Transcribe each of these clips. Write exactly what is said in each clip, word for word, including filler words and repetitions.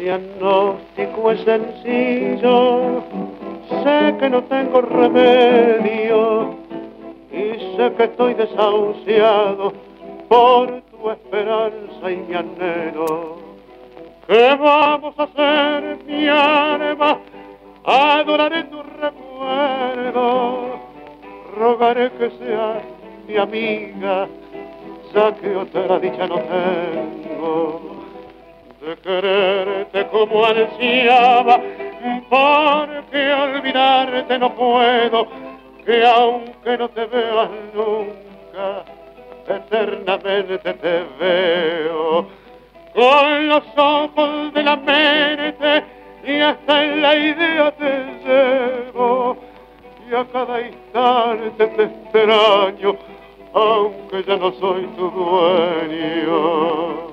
diagnóstico es sencillo, sé que no tengo remedio y sé que estoy desahuciado por tu esperanza y mi anhelo. ¿Qué vamos a hacer, mi alma? Adoraré tu recuerdo, rogaré que seas mi amiga, ya que otra dicha no tengo. De quererte como ansiaba, porque olvidarte no puedo, que aunque no te veas nunca, eternamente te veo. Con los ojos de la mente y hasta en la idea te llevo, y a cada instante te extraño, aunque ya no soy tu dueño.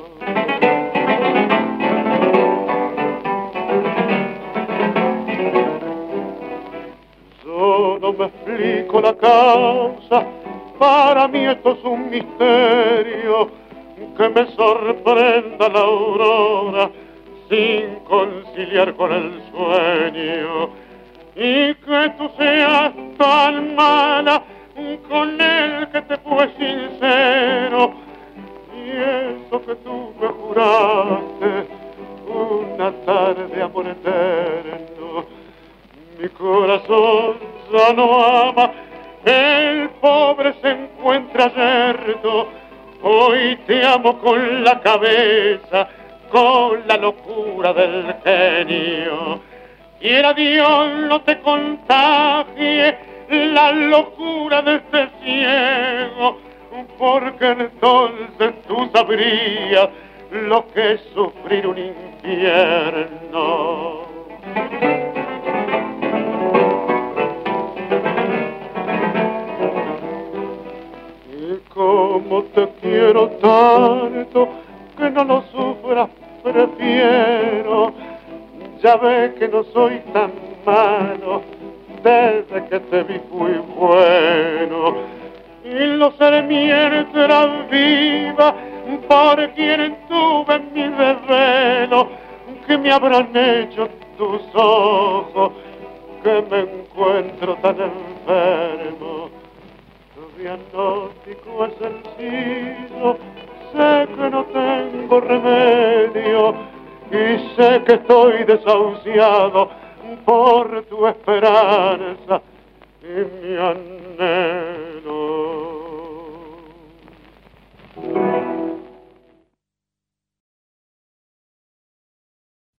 Yo no me explico la causa, para mí esto es un misterio, que me sorprenda la aurora sin conciliar con el sueño, y que tú seas tan mala con el que te fue sincero, y eso que tú me juraste una tarde de amor eterno. Mi corazón ya no ama, el pobre se encuentra yerto. Hoy te amo con la cabeza, con la locura del genio. Quiera Dios no te contagie la locura de este ciego, porque entonces tú sabrías lo que es sufrir un infierno. Como te quiero tanto, que no lo sufras, prefiero. Ya ves que no soy tan malo, desde que te vi fui bueno. Y lo seré mientras viva, por quien tuve mi desvelo. Que me habrán hecho tus ojos, que me encuentro tan enfermo. Diagnóstico es sencillo, sé que no tengo remedio y sé que estoy desahuciado por tu esperanza y mi anhelo.